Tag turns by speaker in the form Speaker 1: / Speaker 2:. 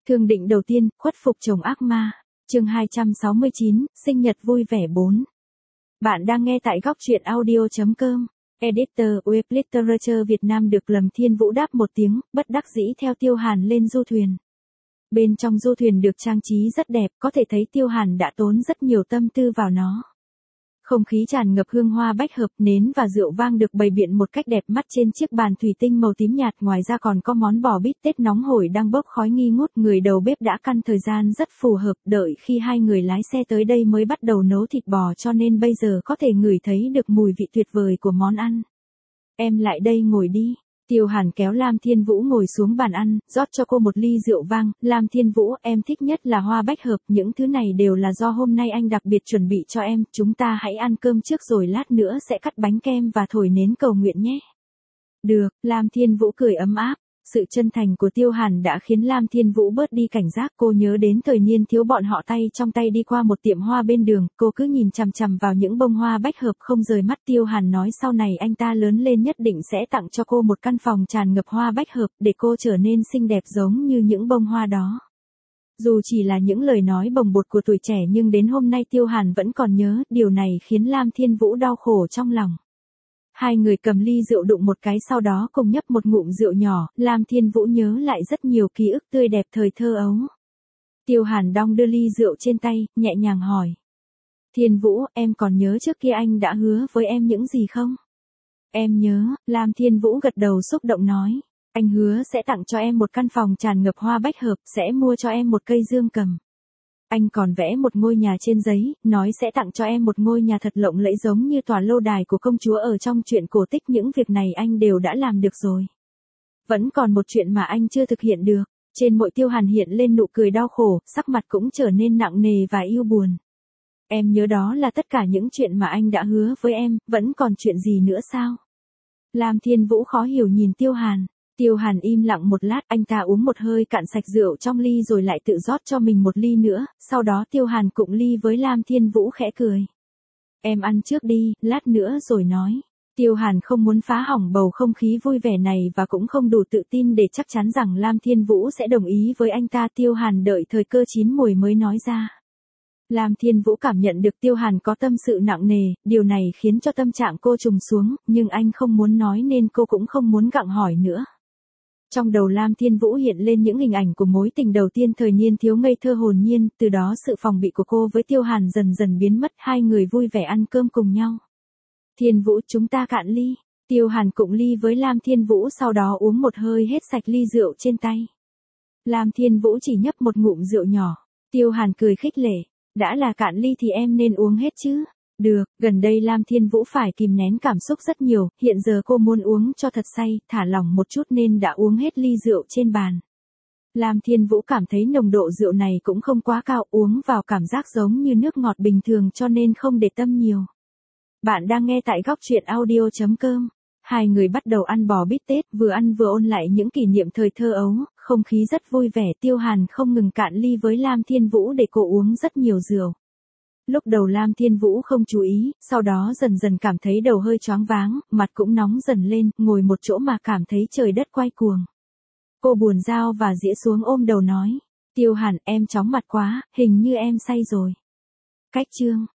Speaker 1: Thương định đầu tiên, khuất phục chồng ác ma. Chương 269, sinh nhật vui vẻ 4. Bạn đang nghe tại góc truyện audio.com. Editor Web Literature Việt Nam được Lâm Thiên Vũ đáp một tiếng, bất đắc dĩ theo Tiêu Hàn lên du thuyền. Bên trong du thuyền được trang trí rất đẹp, có thể thấy Tiêu Hàn đã tốn rất nhiều tâm tư vào nó. Không khí tràn ngập hương hoa bách hợp, nến và rượu vang được bày biện một cách đẹp mắt trên chiếc bàn thủy tinh màu tím nhạt. Ngoài ra còn có món bò bít tết nóng hổi đang bốc khói nghi ngút. Người đầu bếp đã căn thời gian rất phù hợp, đợi khi hai người lái xe tới đây mới bắt đầu nấu thịt bò, cho nên bây giờ có thể ngửi thấy được mùi vị tuyệt vời của món ăn. Em lại đây ngồi đi. Tiêu Hàn kéo Lam Thiên Vũ ngồi xuống bàn ăn, rót cho cô một ly rượu vang. Lam Thiên Vũ, em thích nhất là hoa bách hợp, những thứ này đều là do hôm nay anh đặc biệt chuẩn bị cho em, chúng ta hãy ăn cơm trước rồi lát nữa sẽ cắt bánh kem và thổi nến cầu nguyện nhé. Được, Lam Thiên Vũ cười ấm áp. Sự chân thành của Tiêu Hàn đã khiến Lam Thiên Vũ bớt đi cảnh giác. Cô nhớ đến thời niên thiếu bọn họ tay trong tay đi qua một tiệm hoa bên đường, cô cứ nhìn chằm chằm vào những bông hoa bách hợp không rời mắt. Tiêu Hàn nói sau này anh ta lớn lên nhất định sẽ tặng cho cô một căn phòng tràn ngập hoa bách hợp, để cô trở nên xinh đẹp giống như những bông hoa đó. Dù chỉ là những lời nói bồng bột của tuổi trẻ nhưng đến hôm nay Tiêu Hàn vẫn còn nhớ, điều này khiến Lam Thiên Vũ đau khổ trong lòng. Hai người cầm ly rượu đụng một cái, sau đó cùng nhấp một ngụm rượu nhỏ. Lam Thiên Vũ nhớ lại rất nhiều ký ức tươi đẹp thời thơ ấu. Tiêu Hàn đong đưa ly rượu trên tay, nhẹ nhàng hỏi. Thiên Vũ, em còn nhớ trước kia anh đã hứa với em những gì không? Em nhớ, Lam Thiên Vũ gật đầu xúc động nói. Anh hứa sẽ tặng cho em một căn phòng tràn ngập hoa bách hợp, sẽ mua cho em một cây dương cầm. Anh còn vẽ một ngôi nhà trên giấy, nói sẽ tặng cho em một ngôi nhà thật lộng lẫy giống như tòa lâu đài của công chúa ở trong truyện cổ tích. Những việc này anh đều đã làm được rồi. Vẫn còn một chuyện mà anh chưa thực hiện được. Trên môi Tiêu Hàn hiện lên nụ cười đau khổ, sắc mặt cũng trở nên nặng nề và yêu buồn. Em nhớ đó là tất cả những chuyện mà anh đã hứa với em, vẫn còn chuyện gì nữa sao? Lam Thiên Vũ khó hiểu nhìn Tiêu Hàn. Tiêu Hàn im lặng một lát, anh ta uống một hơi cạn sạch rượu trong ly rồi lại tự rót cho mình một ly nữa, sau đó Tiêu Hàn cụng ly với Lam Thiên Vũ khẽ cười. Em ăn trước đi, lát nữa rồi nói. Tiêu Hàn không muốn phá hỏng bầu không khí vui vẻ này và cũng không đủ tự tin để chắc chắn rằng Lam Thiên Vũ sẽ đồng ý với anh ta. Tiêu Hàn đợi thời cơ chín muồi mới nói ra. Lam Thiên Vũ cảm nhận được Tiêu Hàn có tâm sự nặng nề, điều này khiến cho tâm trạng cô trùng xuống, nhưng anh không muốn nói nên cô cũng không muốn gặng hỏi nữa. Trong đầu Lam Thiên Vũ hiện lên những hình ảnh của mối tình đầu tiên thời niên thiếu ngây thơ hồn nhiên, từ đó sự phòng bị của cô với Tiêu Hàn dần dần biến mất, hai người vui vẻ ăn cơm cùng nhau. Thiên Vũ, chúng ta cạn ly. Tiêu Hàn cụng ly với Lam Thiên Vũ, sau đó uống một hơi hết sạch ly rượu trên tay. Lam Thiên Vũ chỉ nhấp một ngụm rượu nhỏ. Tiêu Hàn cười khích lệ. Đã là cạn ly thì em nên uống hết chứ. Được, gần đây Lam Thiên Vũ phải kìm nén cảm xúc rất nhiều, hiện giờ cô muốn uống cho thật say, thả lỏng một chút nên đã uống hết ly rượu trên bàn. Lam Thiên Vũ cảm thấy nồng độ rượu này cũng không quá cao, uống vào cảm giác giống như nước ngọt bình thường cho nên không để tâm nhiều. Bạn đang nghe tại góc truyện audio.com. Hai người bắt đầu ăn bò bít tết, vừa ăn vừa ôn lại những kỷ niệm thời thơ ấu, không khí rất vui vẻ. Tiêu Hàn không ngừng cạn ly với Lam Thiên Vũ để cô uống rất nhiều rượu. Lúc đầu Lam Thiên Vũ không chú ý, sau đó dần dần cảm thấy đầu hơi choáng váng, mặt cũng nóng dần lên, ngồi một chỗ mà cảm thấy trời đất quay cuồng. Cô buồn dao và dĩa xuống ôm đầu nói. Tiêu Hàn, em chóng mặt quá, hình như em say rồi. Cách chương.